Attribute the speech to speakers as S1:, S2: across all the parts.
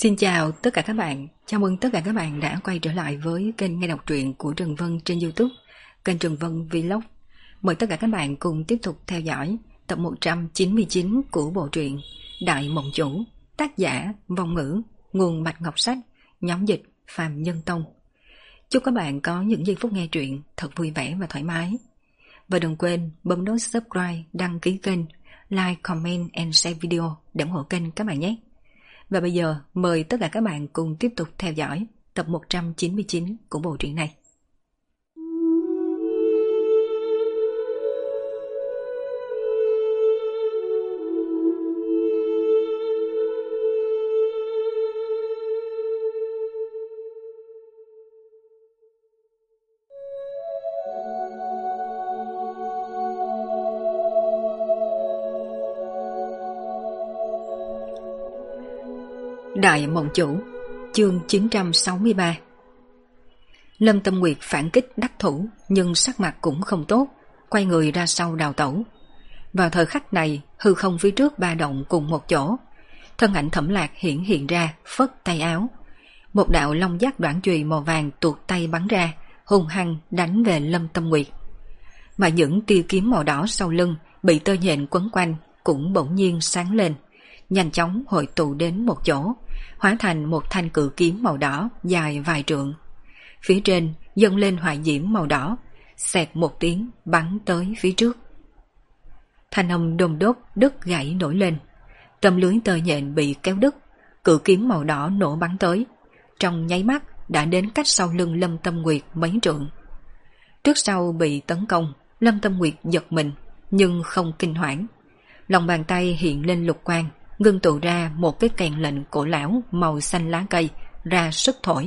S1: Xin chào tất cả các bạn, chào mừng tất cả các bạn đã quay trở lại với kênh nghe đọc truyện của Trần Vân trên YouTube, kênh Trần Vân Vlog. Mời tất cả các bạn cùng tiếp tục theo dõi tập 199 của bộ truyện Đại Mộng Chủ, tác giả Vong Ngữ, nguồn Bạch Ngọc Sách, nhóm dịch Phạm Nhân Tông. Chúc các bạn có những giây phút nghe truyện thật vui vẻ và thoải mái. Và đừng quên bấm nút subscribe, đăng ký kênh, like, comment and share video để ủng hộ kênh các bạn nhé. Và bây giờ mời tất cả các bạn cùng tiếp tục theo dõi tập 199 của bộ truyện này. Đại Mộng Chủ, chương 963. Lâm Tâm Nguyệt phản kích đắc thủ nhưng sắc mặt cũng không tốt, quay người ra sau đào tẩu. Vào thời khắc này, hư không phía trước ba động cùng một chỗ, thân ảnh Thẩm Lạc hiện ra, phất tay áo. Một đạo long giác đoạn chùy màu vàng tuột tay bắn ra, hung hăng đánh về Lâm Tâm Nguyệt. Mà những tia kiếm màu đỏ sau lưng bị tơ nhện quấn quanh cũng bỗng nhiên sáng lên, nhanh chóng hội tụ đến một chỗ, hóa thành một thanh cự kiếm màu đỏ dài vài trượng. Phía trên dâng lên hỏa diễm màu đỏ, xẹt một tiếng bắn tới phía trước. Thanh âm đùng đốt đứt gãy nổi lên, tấm lưới tơ nhện bị kéo đứt, cự kiếm màu đỏ nổ bắn tới, trong nháy mắt đã đến cách sau lưng Lâm Tâm Nguyệt mấy trượng. Trước sau bị tấn công, Lâm Tâm Nguyệt giật mình nhưng không kinh hoảng. Lòng bàn tay hiện lên lục quang, ngưng tụ ra một cái kèn lệnh cổ lão màu xanh lá cây, ra sức thổi.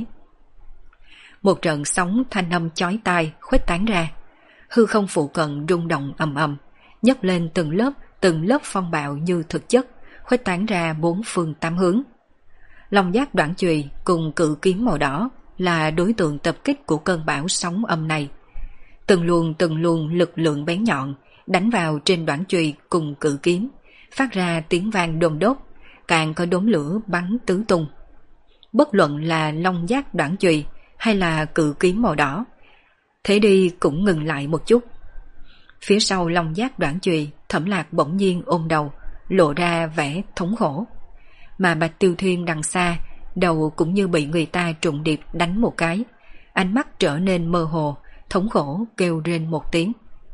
S1: Một trận sóng thanh âm chói tai khuếch tán ra, hư không phụ cận rung động ầm ầm, nhấc lên từng lớp phong bạo như thực chất, khuếch tán ra bốn phương tám hướng. Long giác đoạn chùy cùng cự kiếm màu đỏ là đối tượng tập kích của cơn bão sóng âm này. Từng luồng lực lượng bén nhọn đánh vào trên đoạn chùy cùng cự kiếm, phát ra tiếng vang đồn đốt, càng có đốm lửa bắn tứ tung. Bất luận là long giác đoạn chùy hay là cự kiếm màu đỏ, thế đi cũng ngừng lại một chút. Phía sau long giác đoạn chùy, Thẩm Lạc bỗng nhiên ôm đầu, lộ ra vẻ thống khổ. Mà Bạch Tiêu Thiên đằng xa, đầu cũng như bị người ta trùng điệp đánh một cái, ánh mắt trở nên mơ hồ, thống khổ kêu rên một tiếng.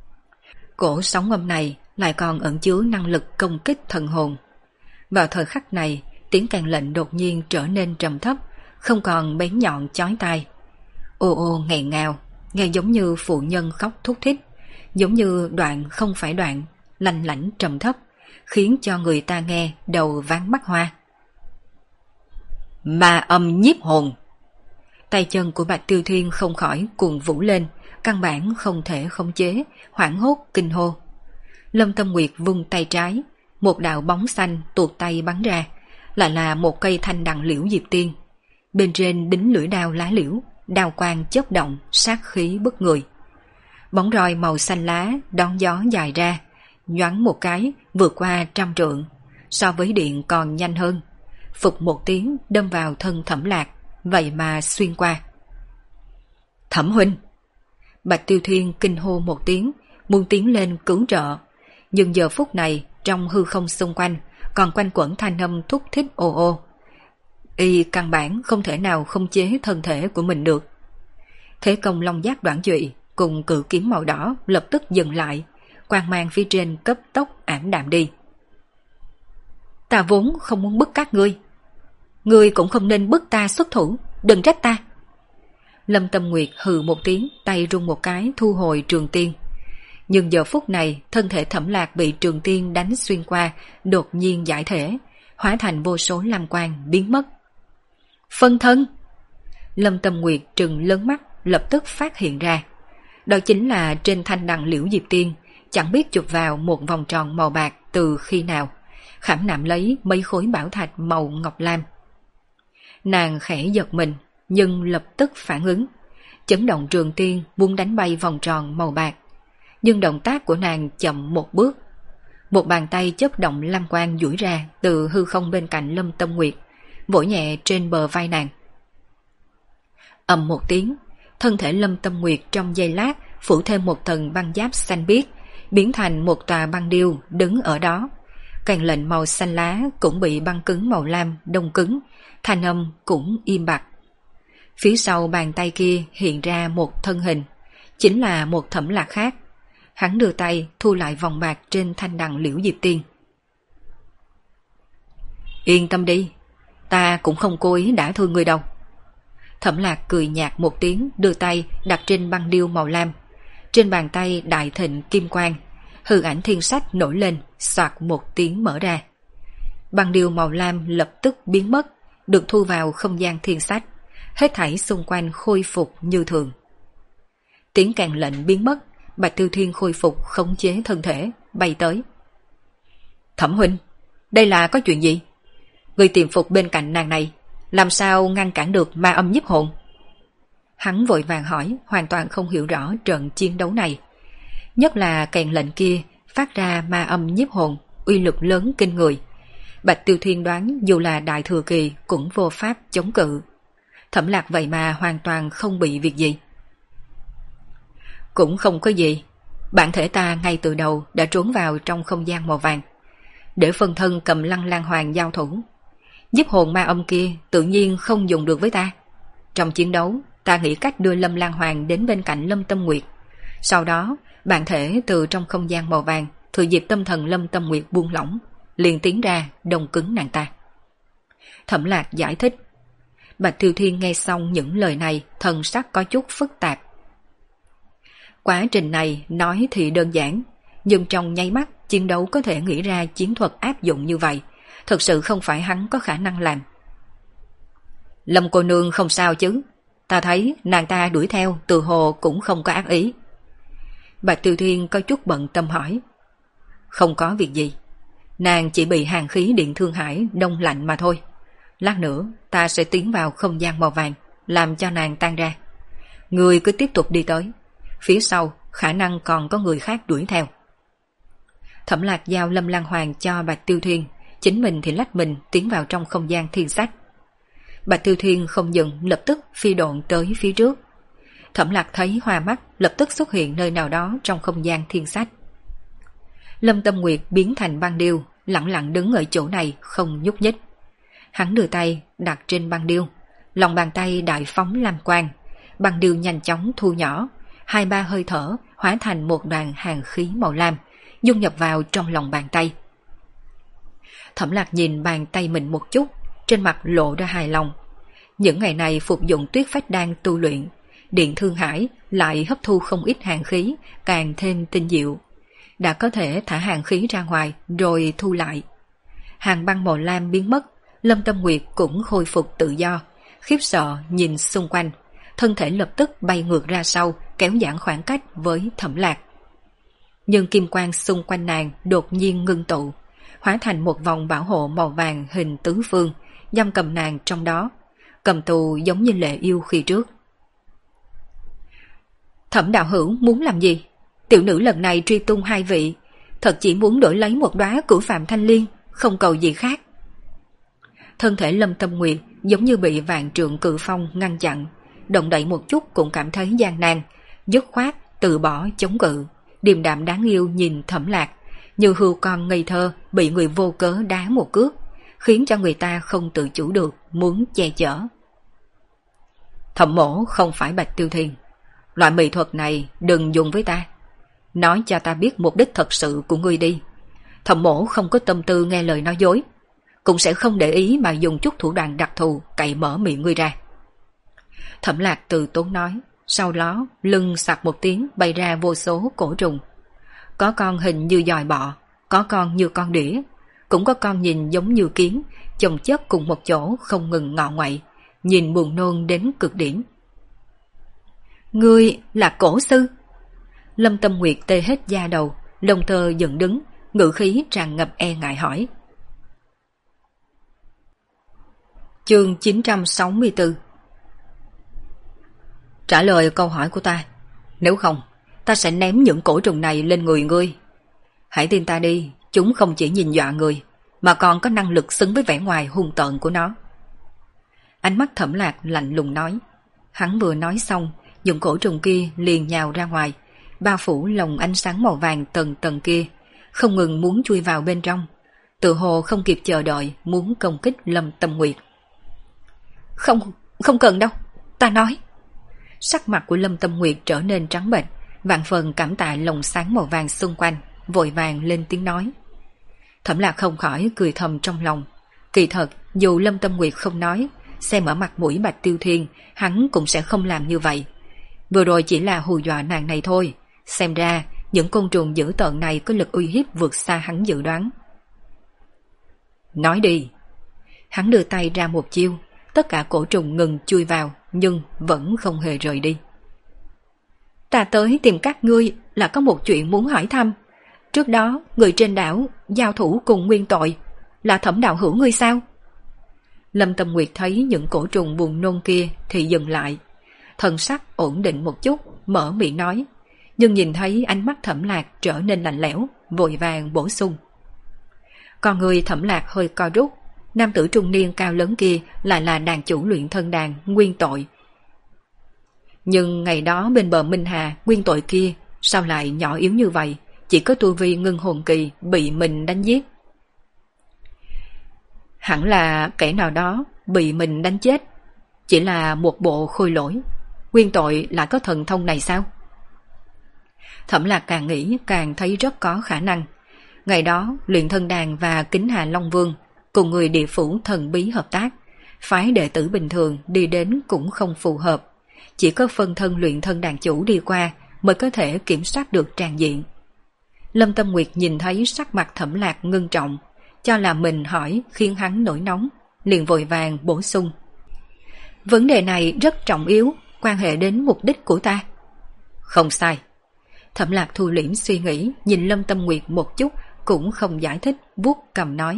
S1: Cổ sóng âm này lại còn ẩn chứa năng lực công kích thần hồn. Vào thời khắc này, tiếng kèn lệnh đột nhiên trở nên trầm thấp, không còn bén nhọn chói tai. Ô ô nghẹn ngào, nghe giống như phụ nhân khóc thút thít, giống như đoạn không phải đoạn, lanh lảnh trầm thấp, khiến cho người ta nghe đầu váng mắt hoa. Ma âm nhiếp hồn. Tay chân của Bạch Tiêu Thiên không khỏi cuồng vũ lên, căn bản không thể khống chế, hoảng hốt kinh hô. Lâm Tâm Nguyệt vung tay trái, một đạo bóng xanh tuột tay bắn ra, lại là một cây thanh đằng liễu diệp tiên. Bên trên đính lưỡi đao lá liễu, đao quang chớp động, sát khí bức người. Bóng roi màu xanh lá đón gió dài ra, nhoáng một cái vượt qua 100 trượng, so với điện còn nhanh hơn. Phục một tiếng đâm vào thân Thẩm Lạc, vậy mà xuyên qua. Thẩm huynh! Bạch Tiêu Thiên kinh hô một tiếng, muốn tiến lên cứu trợ. Nhưng giờ phút này, trong hư không xung quanh, còn quanh quẩn thanh âm thúc thích ồ ồ. Y căn bản không thể nào khống chế thân thể của mình được. Thế công long giác đoạn chùy cùng cự kiếm màu đỏ lập tức dừng lại, quang mang phía trên cấp tốc ảm đạm đi. Ta vốn không muốn bức các ngươi. Ngươi cũng không nên bức ta xuất thủ, đừng trách ta. Lâm Tâm Nguyệt hừ một tiếng, tay rung một cái thu hồi trường tiên. Nhưng giờ phút này, thân thể Thẩm Lạc bị trường tiên đánh xuyên qua, đột nhiên giải thể, hóa thành vô số lam quang biến mất. Phân thân! Lâm Tâm Nguyệt trừng lớn mắt, lập tức phát hiện ra. Đó chính là trên thanh đằng liễu diệp tiên, chẳng biết chụp vào một vòng tròn màu bạc từ khi nào, khảm nạm lấy mấy khối bảo thạch màu ngọc lam. Nàng khẽ giật mình, nhưng lập tức phản ứng, chấn động trường tiên muốn đánh bay vòng tròn màu bạc. Nhưng động tác của nàng chậm một bước. Một bàn tay chớp động lam quang duỗi ra từ hư không bên cạnh Lâm Tâm Nguyệt, vỗ nhẹ trên bờ vai nàng. Ầm một tiếng, thân thể Lâm Tâm Nguyệt trong giây lát phủ thêm một tầng băng giáp xanh biếc, biến thành một tòa băng điêu đứng ở đó. Cành lệnh màu xanh lá cũng bị băng cứng màu lam đông cứng, thanh âm cũng im bặt. Phía sau bàn tay kia hiện ra một thân hình, chính là một Thẩm Lạc khác. Hắn đưa tay thu lại vòng bạc trên thanh đằng Liễu Diệp Tiên. Yên tâm đi, ta cũng không cố ý đả thương người đâu. Thẩm Lạc cười nhạt một tiếng, đưa tay đặt trên băng điêu màu lam. Trên bàn tay đại thịnh kim quang, hư ảnh thiên sách nổi lên, xoạt một tiếng mở ra. Băng điêu màu lam lập tức biến mất, được thu vào không gian thiên sách. Hết thảy xung quanh khôi phục như thường. Tiếng kèn lệnh biến mất, Bạch Tiêu Thiên khôi phục khống chế thân thể, bay tới. Thẩm huynh, đây là có chuyện gì? Người tiềm phục bên cạnh nàng này, làm sao ngăn cản được ma âm nhiếp hồn? Hắn vội vàng hỏi, hoàn toàn không hiểu rõ trận chiến đấu này. Nhất là kèn lệnh kia phát ra ma âm nhiếp hồn, uy lực lớn kinh người. Bạch Tiêu Thiên đoán dù là đại thừa kỳ cũng vô pháp chống cự. Thẩm Lạc vậy mà hoàn toàn không bị việc gì. Cũng không có gì, bản thể ta ngay từ đầu đã trốn vào trong không gian màu vàng, để phân thân cầm Lăng Lan Hoàng giao thủ. Nhiếp hồn ma âm kia tự nhiên không dùng được với ta. Trong chiến đấu, ta nghĩ cách đưa Lâm Lan Hoàng đến bên cạnh Lâm Tâm Nguyệt. Sau đó, bản thể từ trong không gian màu vàng thừa dịp tâm thần Lâm Tâm Nguyệt buông lỏng, liền tiến ra đông cứng nàng ta. Thẩm Lạc giải thích. Bạch Tiêu Thiên nghe xong những lời này, thần sắc có chút phức tạp. Quá trình này nói thì đơn giản, nhưng trong nháy mắt chiến đấu có thể nghĩ ra chiến thuật áp dụng như vậy, thực sự không phải hắn có khả năng làm. Lâm cô nương không sao chứ? Ta thấy nàng ta đuổi theo từ hồ cũng không có ác ý. Bạch Tiêu Thiên có chút bận tâm hỏi. Không có việc gì, nàng chỉ bị hàn khí điện thương hải đông lạnh mà thôi. Lát nữa ta sẽ tiến vào không gian màu vàng, làm cho nàng tan ra. Người cứ tiếp tục đi tới, phía sau khả năng còn có người khác đuổi theo. Thẩm Lạc giao Lâm Lan Hoàng cho Bạch Tiêu Thiên, chính mình thì lách mình tiến vào trong không gian thiên sách. Bạch Tiêu Thiên không dừng, lập tức phi độn tới phía trước. Thẩm Lạc thấy hoa mắt, lập tức xuất hiện nơi nào đó trong không gian thiên sách. Lâm Tâm Nguyệt biến thành băng điêu, lặng lặng đứng ở chỗ này không nhúc nhích. Hắn đưa tay đặt trên băng điêu, lòng bàn tay đại phóng lam quang, băng điêu nhanh chóng thu nhỏ, 2-3 hơi thở hóa thành một đoàn hàn khí màu lam, dung nhập vào trong lòng bàn tay. Thẩm Lạc nhìn bàn tay mình một chút, trên mặt lộ ra hài lòng. Những ngày này phục dụng tuyết phách đan tu luyện, điện thương hải lại hấp thu không ít hàn khí, càng thêm tinh diệu. Đã có thể thả hàn khí ra ngoài rồi thu lại. Hàn băng màu lam biến mất, Lâm Tâm Nguyệt cũng khôi phục tự do, khiếp sợ nhìn xung quanh, thân thể lập tức bay ngược ra sau, kéo giãn khoảng cách với Thẩm Lạc. Nhưng kim quang xung quanh nàng đột nhiên ngưng tụ, hóa thành một vòng bảo hộ màu vàng hình tứ phương, giam cầm nàng trong đó, cầm tù giống như Lệ Yêu khi trước. Thẩm đạo hữu muốn làm gì? Tiểu nữ lần này truy tung hai vị, thật chỉ muốn đổi lấy một đóa cửu phạm thanh liên, không cầu gì khác. Thân thể Lâm Tâm Nguyệt giống như bị vạn trượng cự phong ngăn chặn, động đậy một chút cũng cảm thấy gian nan, dứt khoát từ bỏ chống cự, điềm đạm đáng yêu nhìn Thẩm Lạc, như hươu con ngây thơ bị người vô cớ đá một cước, khiến cho người ta không tự chủ được muốn che chở. Thẩm mỗ không phải Bạch Tiêu Thiên, loại mỹ thuật này đừng dùng với ta. Nói cho ta biết mục đích thật sự của ngươi đi. Thẩm mỗ không có tâm tư nghe lời nói dối, cũng sẽ không để ý mà dùng chút thủ đoạn đặc thù cậy mở miệng ngươi ra. Thẩm Lạc từ tốn nói, sau đó lưng sặc một tiếng bay ra vô số cổ trùng. Có con hình như dòi bọ, có con như con đĩa, cũng có con nhìn giống như kiến, chồng chất cùng một chỗ không ngừng ngọ ngoậy, nhìn buồn nôn đến cực điểm. Ngươi là cổ sư? Lâm Tâm Nguyệt tê hết da đầu, lông tơ dựng đứng, ngữ khí tràn ngập e ngại hỏi. Chương 964. Trả lời câu hỏi của ta, nếu không ta sẽ ném những cổ trùng này lên người ngươi. Hãy tin ta đi, chúng không chỉ nhìn dọa người, mà còn có năng lực xứng với vẻ ngoài hung tợn của nó. Ánh mắt Thẩm Lạc lạnh lùng nói. Hắn vừa nói xong, những cổ trùng kia liền nhào ra ngoài, bao phủ lồng ánh sáng màu vàng tầng tầng kia, không ngừng muốn chui vào bên trong, tự hồ không kịp chờ đợi muốn công kích Lâm Tâm Nguyệt. Không cần đâu, ta nói. Sắc mặt của Lâm Tâm Nguyệt trở nên trắng bệch, vạn phần cảm tạ lồng sáng màu vàng xung quanh, vội vàng lên tiếng nói. Thẩm Lạc không khỏi cười thầm trong lòng. Kỳ thật, dù Lâm Tâm Nguyệt không nói, xem ở mặt mũi Bạch Tiêu Thiên, hắn cũng sẽ không làm như vậy. Vừa rồi chỉ là hù dọa nàng này thôi, xem ra những côn trùng dữ tợn này có lực uy hiếp vượt xa hắn dự đoán. Nói đi. Hắn đưa tay ra một chiêu, tất cả cổ trùng ngừng chui vào, nhưng vẫn không hề rời đi. Ta tới tìm các ngươi là có một chuyện muốn hỏi thăm. Trước đó, người trên đảo giao thủ cùng nguyên tội, là Thẩm đạo hữu ngươi sao? Lâm Tâm Nguyệt thấy những cổ trùng buồn nôn kia thì dừng lại. Thần sắc ổn định một chút, mở miệng nói, nhưng nhìn thấy ánh mắt Thẩm Lạc trở nên lạnh lẽo, vội vàng bổ sung. Còn người Thẩm Lạc hơi co rút, nam tử trung niên cao lớn kia lại là đàn chủ luyện thân đàn nguyên tội. Nhưng ngày đó bên bờ Minh Hà, nguyên tội kia sao lại nhỏ yếu như vậy, chỉ có tu vi ngưng hồn kỳ bị mình đánh giết. Hẳn là kẻ nào đó bị mình đánh chết, chỉ là một bộ khôi lỗi. Nguyên tội lại có thần thông này sao? Thẩm Lạc càng nghĩ càng thấy rất có khả năng. Ngày đó luyện thân đàn và Kính Hà Long Vương cùng người địa phủ thần bí hợp tác, phái đệ tử bình thường đi đến cũng không phù hợp, chỉ có phân thân luyện thân đàn chủ đi qua mới có thể kiểm soát được tràng diện. Lâm Tâm Nguyệt nhìn thấy sắc mặt Thẩm Lạc ngưng trọng, cho là mình hỏi khiến hắn nổi nóng, liền vội vàng bổ sung. Vấn đề này rất trọng yếu, quan hệ đến mục đích của ta. Không sai. Thẩm Lạc thu liễm suy nghĩ, nhìn Lâm Tâm Nguyệt một chút, cũng không giải thích, vuốt cầm nói.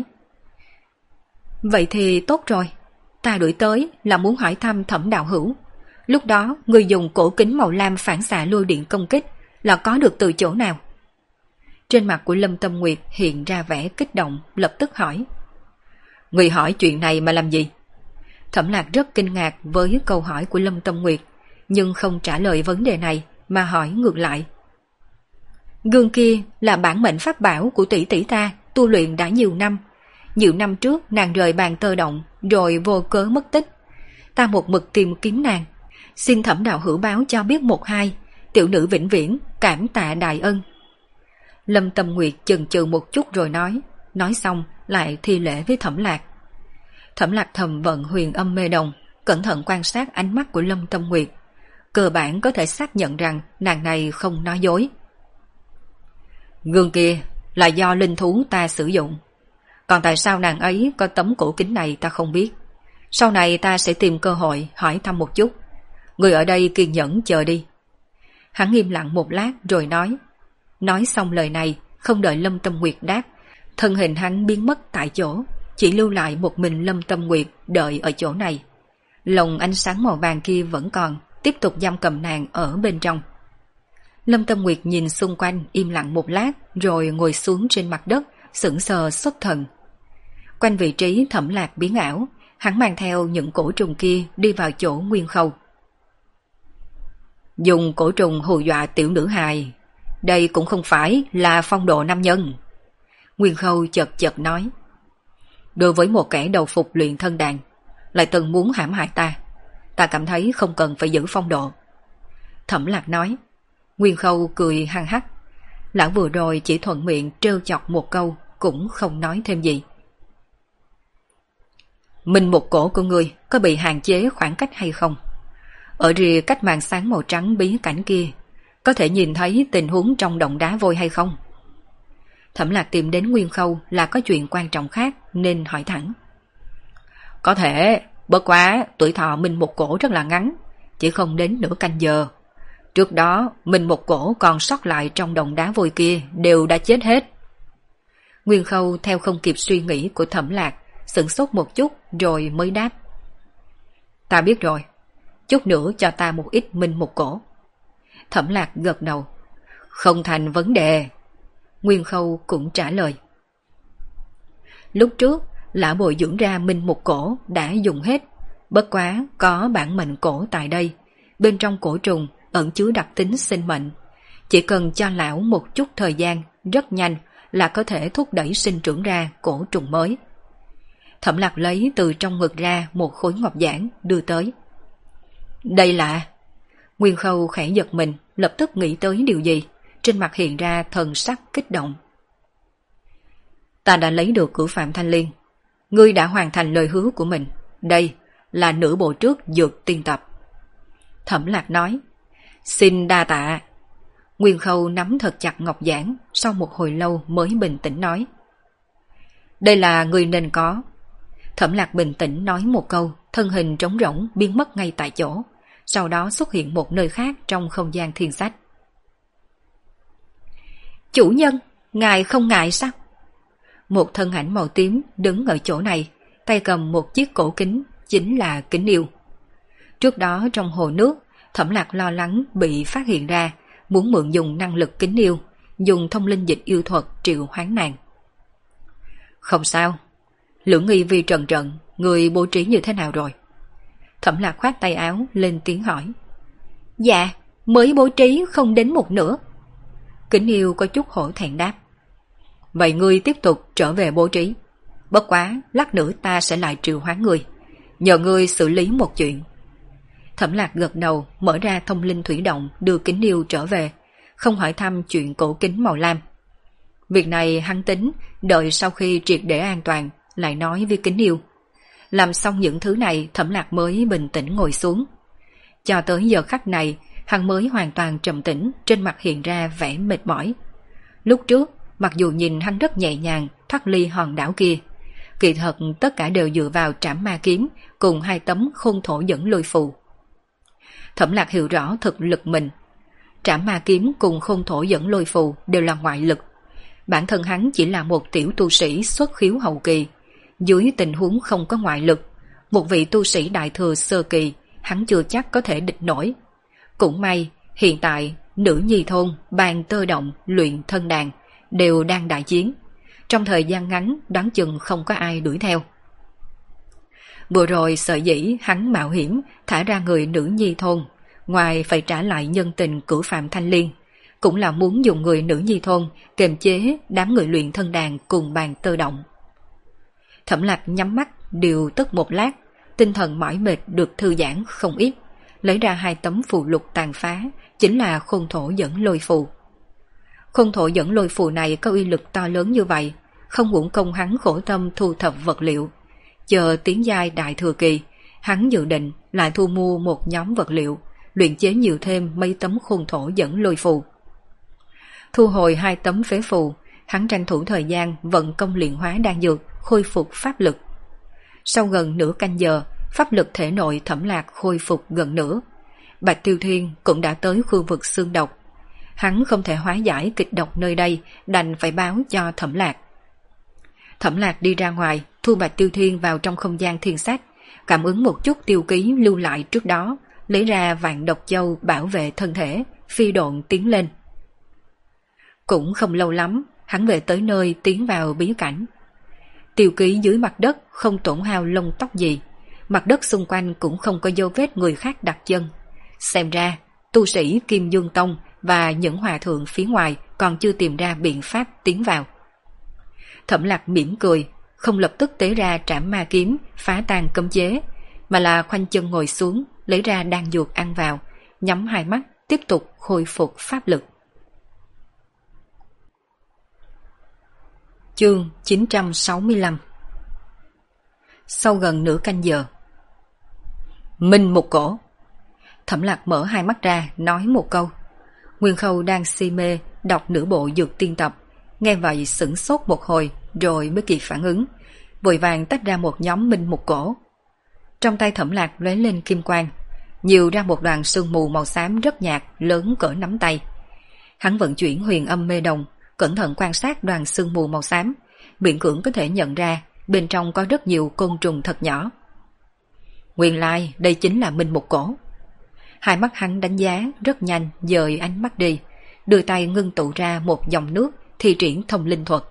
S1: Vậy thì tốt rồi, ta đuổi tới là muốn hỏi thăm Thẩm đạo hữu. Lúc đó người dùng cổ kính màu lam phản xạ lôi điện công kích là có được từ chỗ nào? Trên mặt của Lâm Tâm Nguyệt hiện ra vẻ kích động, lập tức hỏi. Người hỏi chuyện này mà làm gì? Thẩm Lạc rất kinh ngạc với câu hỏi của Lâm Tâm Nguyệt, nhưng không trả lời vấn đề này mà hỏi ngược lại. Gương kia là bản mệnh pháp bảo của tỷ tỷ ta, tu luyện đã nhiều năm. Nhiều năm trước nàng rời bàn tơ động rồi vô cớ mất tích. Ta một mực tìm kiếm nàng, xin Thẩm đạo hữu báo cho biết một hai, tiểu nữ vĩnh viễn cảm tạ đại ân. Lâm Tâm Nguyệt chần chừ một chút rồi nói xong lại thi lễ với Thẩm Lạc. Thẩm Lạc thầm vận huyền âm mê đồng, cẩn thận quan sát ánh mắt của Lâm Tâm Nguyệt, cơ bản có thể xác nhận rằng nàng này không nói dối. Gương kia là do linh thú ta sử dụng, còn tại sao nàng ấy có tấm cổ kính này ta không biết. Sau này ta sẽ tìm cơ hội hỏi thăm một chút. Người ở đây kiên nhẫn chờ đi. Hắn im lặng một lát rồi nói xong lời này, không đợi Lâm Tâm Nguyệt đáp, thân hình hắn biến mất tại chỗ, chỉ lưu lại một mình Lâm Tâm Nguyệt đợi ở chỗ này. Lồng ánh sáng màu vàng kia vẫn còn, tiếp tục giam cầm nàng ở bên trong. Lâm Tâm Nguyệt nhìn xung quanh im lặng một lát rồi ngồi xuống trên mặt đất, sững sờ xuất thần. Quanh vị trí Thẩm Lạc biến ảo, hắn mang theo những cổ trùng kia đi vào chỗ Nguyên Khâu. Dùng cổ trùng hù dọa tiểu nữ hài, đây cũng không phải là phong độ nam nhân. Nguyên Khâu chợt chợt nói. Đối với một kẻ đầu phục luyện thân đàn, lại từng muốn hãm hại ta cảm thấy không cần phải giữ phong độ. Thẩm Lạc nói. Nguyên Khâu cười hăng hắc. Lão vừa rồi chỉ thuận miệng trêu chọc một câu, cũng không nói thêm gì. Mình một cổ của ngươi có bị hạn chế khoảng cách hay không? Ở rìa cách màn sáng màu trắng bí cảnh kia, có thể nhìn thấy tình huống trong động đá vôi hay không? Thẩm Lạc tìm đến Nguyên Khâu là có chuyện quan trọng khác nên hỏi thẳng. Có thể, bất quá tuổi thọ mình một cổ rất là ngắn, chỉ không đến nửa canh giờ. Trước đó mình một cổ còn sót lại trong động đá vôi kia đều đã chết hết. Nguyên Khâu theo không kịp suy nghĩ của Thẩm Lạc, sửng sốt một chút rồi mới đáp. Ta biết rồi, chút nữa cho ta một ít minh một cổ. Thẩm Lạc gật đầu. Không thành vấn đề. Nguyên Khâu cũng trả lời. Lúc trước lão bồi dưỡng ra minh một cổ đã dùng hết, Bất quá có bản mệnh cổ tại đây, bên trong cổ trùng ẩn chứa đặc tính sinh mệnh. Chỉ cần cho lão một chút thời gian, rất nhanh là có thể thúc đẩy sinh trưởng ra cổ trùng mới. Thẩm Lạc lấy từ trong ngực ra một khối ngọc giản đưa tới. Đây là... Nguyên Khâu khẽ giật mình, lập tức nghĩ tới điều gì, trên mặt hiện ra thần sắc kích động. Ta đã lấy được cửu phạm thanh liên, ngươi đã hoàn thành lời hứa của mình, đây là nửa bộ trước dược tiên tập. Thẩm Lạc nói, xin đa tạ. Nguyên Khâu nắm thật chặt ngọc giản, sau một hồi lâu mới bình tĩnh nói. Đây là ngươi nên có. Thẩm Lạc bình tĩnh nói một câu, thân hình trống rỗng biến mất ngay tại chỗ, sau đó xuất hiện một nơi khác trong không gian thiên sách. Chủ nhân, ngài không ngại sao? Một thân ảnh màu tím đứng ở chỗ này, tay cầm một chiếc cổ kính, chính là kính yêu. Trước đó trong hồ nước, Thẩm Lạc lo lắng bị phát hiện ra, muốn mượn dùng năng lực kính yêu, dùng thông linh dịch yêu thuật triệu hoán nàng. Không sao, Lưỡng Nghi Vi trần trận, người bố trí như thế nào rồi? Thẩm Lạc khoát tay áo lên tiếng hỏi. Dạ, mới bố trí không đến một nửa. Kính yêu có chút hổ thẹn đáp. Vậy ngươi tiếp tục trở về bố trí. Bất quá, lát nữa ta sẽ lại triệu hoán ngươi, nhờ ngươi xử lý một chuyện. Thẩm Lạc gật đầu, mở ra thông linh thủy động đưa kính yêu trở về, không hỏi thăm chuyện cổ kính màu lam. Việc này hắn tính, đợi sau khi triệt để an toàn, lại nói với kính yêu. Làm xong những thứ này, Thẩm Lạc mới bình tĩnh ngồi xuống. Cho tới giờ khắc này, hắn mới hoàn toàn trầm tĩnh, trên mặt hiện ra vẻ mệt mỏi. Lúc trước, mặc dù nhìn hắn rất nhẹ nhàng thoát ly hòn đảo kia, kỳ thật tất cả đều dựa vào trảm ma kiếm cùng 2 tấm khôn thổ dẫn lôi phù. Thẩm Lạc hiểu rõ thực lực mình. Trảm ma kiếm cùng khôn thổ dẫn lôi phù đều là ngoại lực. Bản thân hắn chỉ là một tiểu tu sĩ xuất khiếu hậu kỳ. Dưới tình huống không có ngoại lực, một vị tu sĩ đại thừa sơ kỳ, hắn chưa chắc có thể địch nổi. Cũng may, hiện tại, Nữ Nhi Thôn, Bàn Tơ Động, Luyện Thân Đàn đều đang đại chiến. Trong thời gian ngắn, đoán chừng không có ai đuổi theo. Vừa rồi sở dĩ hắn mạo hiểm thả ra người Nữ Nhi Thôn, ngoài phải trả lại nhân tình cửu phạm thanh liên, cũng là muốn dùng người Nữ Nhi Thôn kiềm chế đám người Luyện Thân Đàn cùng Bàn Tơ Động. Thẩm Lạc nhắm mắt điều tức một lát, tinh thần mỏi mệt được thư giãn không ít, lấy ra 2 tấm phù lục tàn phá, chính là khôn thổ dẫn lôi phù. Khôn thổ dẫn lôi phù này có uy lực to lớn như vậy, không uổng công hắn khổ tâm thu thập vật liệu. Chờ tiến giai đại thừa kỳ, hắn dự định lại thu mua một nhóm vật liệu, luyện chế nhiều thêm mấy tấm khôn thổ dẫn lôi phù. Thu hồi 2 tấm phế phù, hắn tranh thủ thời gian vận công luyện hóa đan dược, khôi phục pháp lực. Sau gần nửa canh giờ, pháp lực thể nội Thẩm Lạc khôi phục gần nửa. Bạch Tiêu Thiên cũng đã tới khu vực xương độc. Hắn không thể hóa giải kịch độc nơi đây, đành phải báo cho Thẩm Lạc. Thẩm Lạc đi ra ngoài, thu Bạch Tiêu Thiên vào trong không gian thiên sách, cảm ứng một chút tiêu ký lưu lại trước đó, lấy ra vạn độc châu bảo vệ thân thể, phi độn tiến lên. Cũng không lâu lắm, hắn về tới nơi tiến vào bí cảnh. Tiêu ký dưới mặt đất không tổn hao lông tóc gì, mặt đất xung quanh cũng không có dấu vết người khác đặt chân. Xem ra, tu sĩ Kim Dương Tông và những hòa thượng phía ngoài còn chưa tìm ra biện pháp tiến vào. Thẩm Lạc mỉm cười, không lập tức tế ra trảm ma kiếm phá tan cấm chế, mà là khoanh chân ngồi xuống, lấy ra đan dược ăn vào, nhắm 2 mắt tiếp tục khôi phục pháp lực. Chương 965. Sau gần nửa canh giờ, Minh một cổ. Thẩm Lạc mở 2 mắt ra, nói một câu. Nguyên Khâu đang si mê đọc nửa bộ dược tiên tập, nghe vậy sửng sốt một hồi rồi mới kịp phản ứng, vội vàng tách ra một nhóm minh một cổ. Trong tay Thẩm Lạc lóe lên kim quang, nhiều ra một đoàn sương mù màu xám rất nhạt, lớn cỡ nắm tay. Hắn vận chuyển huyền âm mê đồng, cẩn thận quan sát đoàn sương mù màu xám, miễn cưỡng có thể nhận ra bên trong có rất nhiều côn trùng thật nhỏ. Nguyên lai đây chính là minh một cổ. 2 mắt hắn đánh giá rất nhanh, dời ánh mắt đi, đưa tay ngưng tụ ra một dòng nước, thi triển thông linh thuật.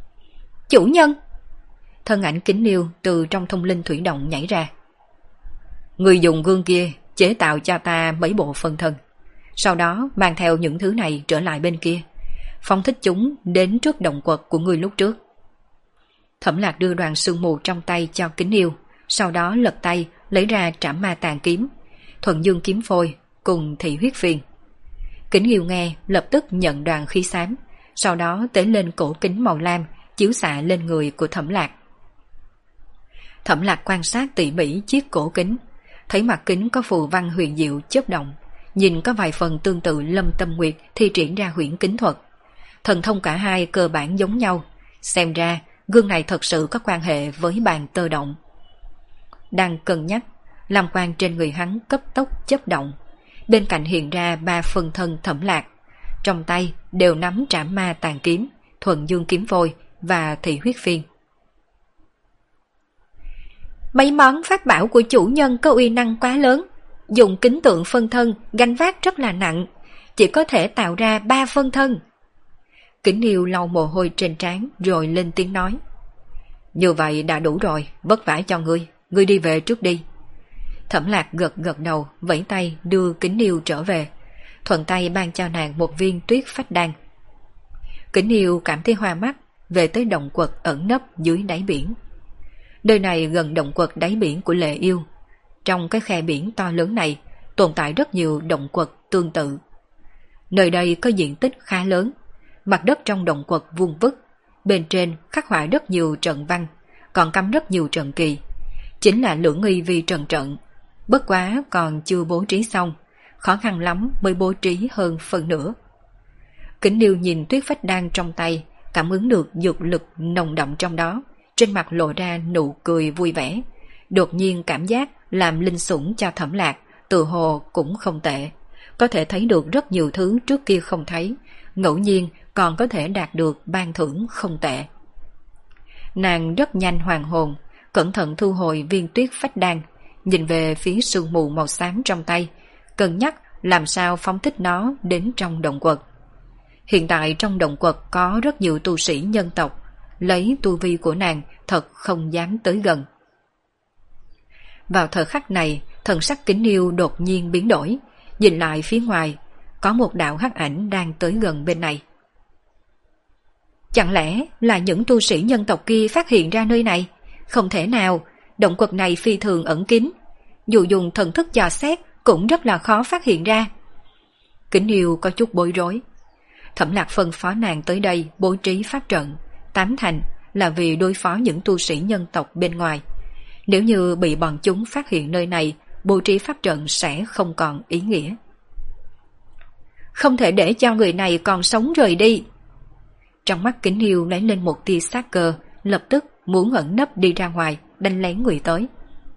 S1: Chủ nhân! Thân ảnh Kính Niêu từ trong thông linh thủy động nhảy ra. Người dùng gương kia chế tạo cho ta mấy bộ phân thân, sau đó mang theo những thứ này trở lại bên kia, phóng thích chúng đến trước động quật của người lúc trước. Thẩm Lạc đưa đoàn sương mù trong tay cho Kính Yêu, sau đó lật tay lấy ra Trảm Ma Tàn Kiếm, Thuần Dương Kiếm Phôi cùng Thị Huyết Phiên. Kính Yêu nghe lập tức nhận đoàn khí xám, sau đó tế lên cổ kính màu lam chiếu xạ lên người của Thẩm Lạc. Thẩm Lạc quan sát tỉ mỉ chiếc cổ kính, thấy mặt kính có phù văn huyền diệu chớp động, nhìn có vài phần tương tự Lâm Tâm Nguyệt thi triển ra huyễn kính thuật. Thần thông cả hai cơ bản giống nhau, xem ra gương này thật sự có quan hệ với bàn tơ động. Đang cân nhắc, lam quang trên người hắn cấp tốc chớp động, bên cạnh hiện ra 3 phân thân Thẩm Lạc, trong tay đều nắm Trảm Ma Tàn Kiếm, Thuần Dương Kiếm Phôi và Thị Huyết Phiên. Mấy món pháp bảo của chủ nhân có uy năng quá lớn, dùng kính tượng phân thân gánh vác rất là nặng, chỉ có thể tạo ra 3 phân thân. Kính Yêu lau mồ hôi trên trán rồi lên tiếng nói. Như vậy đã đủ rồi, vất vả cho ngươi đi về trước đi. Thẩm Lạc gật gật đầu, vẫy tay đưa Kính Yêu trở về, thuận tay ban cho nàng một viên tuyết phách đan. Kính Yêu cảm thấy hoa mắt, về tới động quật ẩn nấp dưới đáy biển. Nơi này gần động quật đáy biển của Lệ Yêu. Trong cái khe biển to lớn này tồn tại rất nhiều động quật tương tự. Nơi đây có diện tích khá lớn, mặt đất trong động quật vuông vức, bên trên khắc họa rất nhiều trận văn, còn cắm rất nhiều trận kỳ, chính là Lưỡng Nghi Vi trận trận. Bất quá còn chưa bố trí xong, khó khăn lắm mới bố trí hơn phần nữa. Kính Liêu nhìn tuyết phách đan trong tay, cảm ứng được dược lực nồng đậm trong đó, trên mặt lộ ra nụ cười vui vẻ. Đột nhiên cảm giác làm linh sủng cho Thẩm Lạc tự hồ cũng không tệ, có thể thấy được rất nhiều thứ trước kia không thấy, ngẫu nhiên còn có thể đạt được ban thưởng không tệ. Nàng rất nhanh hoàn hồn, cẩn thận thu hồi viên tuyết phách đan, nhìn về phía sương mù màu xám trong tay, cân nhắc làm sao phóng thích nó đến trong động quật. Hiện tại trong động quật có rất nhiều tu sĩ nhân tộc, lấy tu vi của nàng thật không dám tới gần. Vào thời khắc này, thần sắc Kính Yêu đột nhiên biến đổi, nhìn lại phía ngoài, có một đạo hắc ảnh đang tới gần bên này. Chẳng lẽ là những tu sĩ nhân tộc kia phát hiện ra nơi này? Không thể nào, động quật này phi thường ẩn kín, dù dùng thần thức dò xét cũng rất là khó phát hiện ra. Kính Yêu có chút bối rối. Thẩm Lạc phân phó nàng tới đây bố trí pháp trận, tám thành là vì đối phó những tu sĩ nhân tộc bên ngoài. Nếu như bị bọn chúng phát hiện nơi này, bố trí pháp trận sẽ không còn ý nghĩa. Không thể để cho người này còn sống rời đi. Trong mắt Kính Yêu lấy lên một tia sát cơ, lập tức muốn ẩn nấp đi ra ngoài, đánh lén người tới.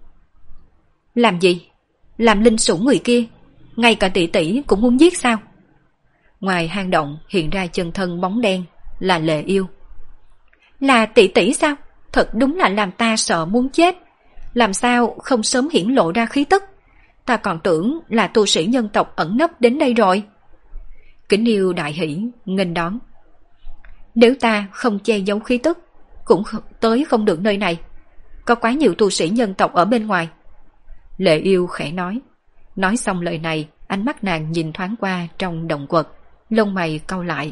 S1: Làm gì? Làm linh sủng người kia? Ngay cả tỷ tỷ cũng muốn giết sao? Ngoài hang động hiện ra chân thân bóng đen, là Lệ Yêu. Là tỷ tỷ sao? Thật đúng là làm ta sợ muốn chết. Làm sao không sớm hiển lộ ra khí tức? Ta còn tưởng là tu sĩ nhân tộc ẩn nấp đến đây rồi. Kính Yêu đại hỉ, nghênh đón. Nếu ta không che giấu khí tức, cũng tới không được nơi này. Có quá nhiều tu sĩ nhân tộc ở bên ngoài. Lệ Yêu khẽ nói. Nói xong lời này, ánh mắt nàng nhìn thoáng qua trong động quật, lông mày cau lại.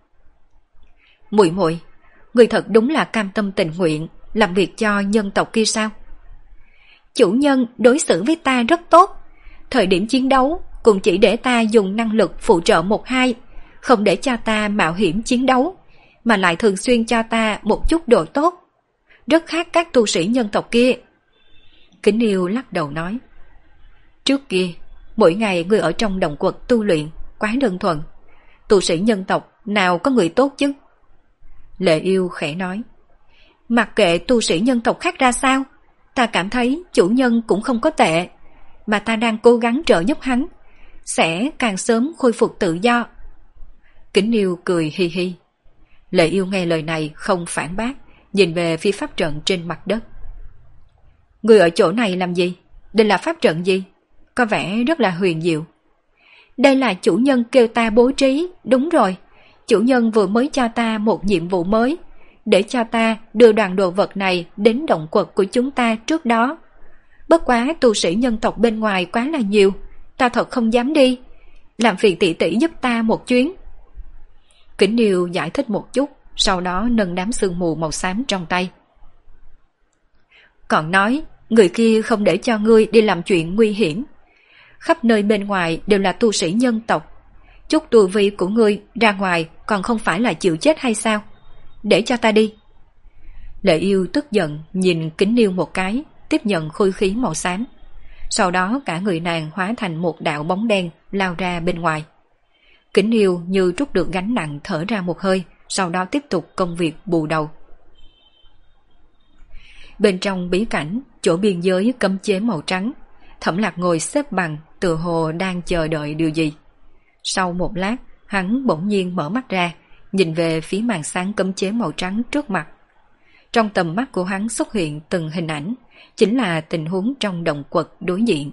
S1: Muội muội, người thật đúng là cam tâm tình nguyện làm việc cho nhân tộc kia sao? Chủ nhân đối xử với ta rất tốt, thời điểm chiến đấu cũng chỉ để ta dùng năng lực phụ trợ 1-2, không để cho ta mạo hiểm chiến đấu, mà lại thường xuyên cho ta một chút đồ tốt, rất khác các tu sĩ nhân tộc kia. Kính Yêu lắc đầu nói. Trước kia, mỗi ngày ngươi ở trong động quật tu luyện, quá đơn thuần. Tu sĩ nhân tộc nào có người tốt chứ? Lệ Yêu khẽ nói. Mặc kệ tu sĩ nhân tộc khác ra sao, ta cảm thấy chủ nhân cũng không có tệ, mà ta đang cố gắng trợ giúp hắn, sẽ càng sớm khôi phục tự do. Kính Yêu cười hi hi. Lệ Yêu nghe lời này không phản bác, nhìn về phía pháp trận trên mặt đất. Người ở chỗ này làm gì? Đây là pháp trận gì? Có vẻ rất là huyền diệu. Đây là chủ nhân kêu ta bố trí, đúng rồi. Chủ nhân vừa mới cho ta một nhiệm vụ mới, để cho ta đưa đoàn đồ vật này đến động quật của chúng ta trước đó. Bất quá tu sĩ nhân tộc bên ngoài quá là nhiều, ta thật không dám đi. Làm phiền tỷ tỷ giúp ta một chuyến. Kính Niêu giải thích một chút, sau đó nâng đám sương mù màu xám trong tay. Còn nói, người kia không để cho ngươi đi làm chuyện nguy hiểm. Khắp nơi bên ngoài đều là tu sĩ nhân tộc. Chút tu vi của ngươi ra ngoài còn không phải là chịu chết hay sao? Để cho ta đi. Lệ Yêu tức giận nhìn Kính Niêu một cái, tiếp nhận khôi khí màu xám. Sau đó cả người nàng hóa thành một đạo bóng đen lao ra bên ngoài. Kính Niêu như trút được gánh nặng thở ra một hơi, sau đó tiếp tục công việc bù đầu. Bên trong bí cảnh, chỗ biên giới cấm chế màu trắng, Thẩm Lạc ngồi xếp bằng, tựa hồ đang chờ đợi điều gì. Sau một lát, hắn bỗng nhiên mở mắt ra, nhìn về phía màn sáng cấm chế màu trắng trước mặt. Trong tầm mắt của hắn xuất hiện từng hình ảnh, chính là tình huống trong động quật đối diện.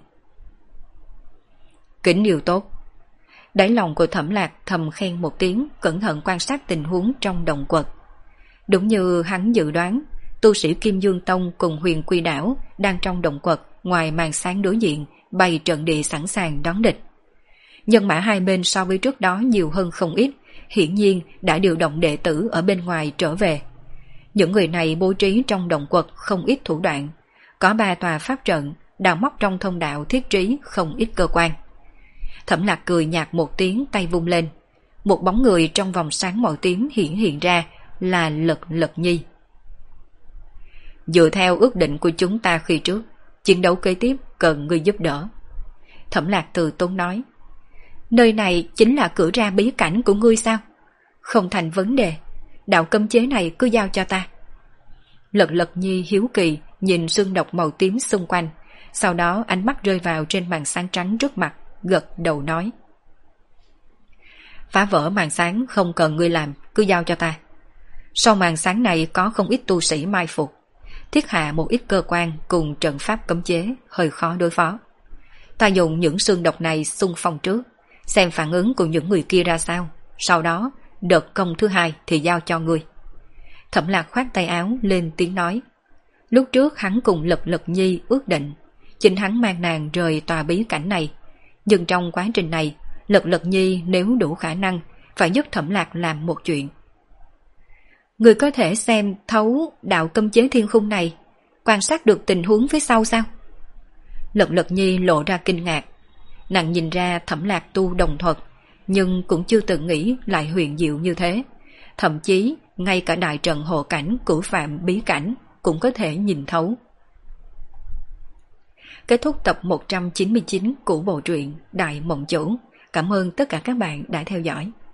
S1: Kính Niêu tốt. Đáy lòng của Thẩm Lạc thầm khen một tiếng, cẩn thận quan sát tình huống trong động quật. Đúng như hắn dự đoán, tu sĩ Kim Dương Tông cùng Huyền Quy Đảo đang trong động quật ngoài màn sáng đối diện bày trận địa sẵn sàng đón địch. Nhân mã hai bên so với trước đó nhiều hơn không ít, hiển nhiên đã điều động đệ tử ở bên ngoài trở về. Những người này bố trí trong động quật không ít thủ đoạn, có 3 tòa pháp trận, đào móc trong thông đạo thiết trí không ít cơ quan. Thẩm Lạc cười nhạt một tiếng, tay vung lên. Một bóng người trong vòng sáng màu tím hiện ra là Lật Lật Nhi. Dựa theo ước định của chúng ta khi trước, chiến đấu kế tiếp cần ngươi giúp đỡ. Thẩm Lạc từ tốn nói. Nơi này chính là cửa ra bí cảnh của ngươi sao? Không thành vấn đề, đạo cấm chế này cứ giao cho ta. Lật Lật Nhi hiếu kỳ nhìn xương độc màu tím xung quanh, sau đó ánh mắt rơi vào trên màn sáng trắng trước mặt, gật đầu nói. Phá vỡ màn sáng không cần ngươi làm, cứ giao cho ta. Sau màn sáng này có không ít tu sĩ mai phục, thiết hạ một ít cơ quan cùng trận pháp cấm chế hơi khó đối phó. Ta dùng những xương độc này xung phong trước, xem phản ứng của những người kia ra sao, sau đó đợt công thứ hai thì giao cho ngươi. Thẩm Lạc khoát tay áo lên tiếng nói. Lúc trước hắn cùng Lật Lật Nhi ước định, chính hắn mang nàng rời tòa bí cảnh này, nhưng trong quá trình này, Lật Lật Nhi nếu đủ khả năng phải giúp Thẩm Lạc làm một chuyện. Người có thể xem thấu đạo cấm chế thiên khung này, quan sát được tình huống phía sau sao? Lật Lật Nhi lộ ra kinh ngạc. Nàng nhìn ra Thẩm Lạc tu đồng thuật, nhưng cũng chưa từng nghĩ lại huyền diệu như thế. Thậm chí ngay cả đại trận hộ cảnh cửu phạm bí cảnh cũng có thể nhìn thấu. Kết thúc tập 199 của bộ truyện Đại Mộng Chủ. Cảm ơn tất cả các bạn đã theo dõi.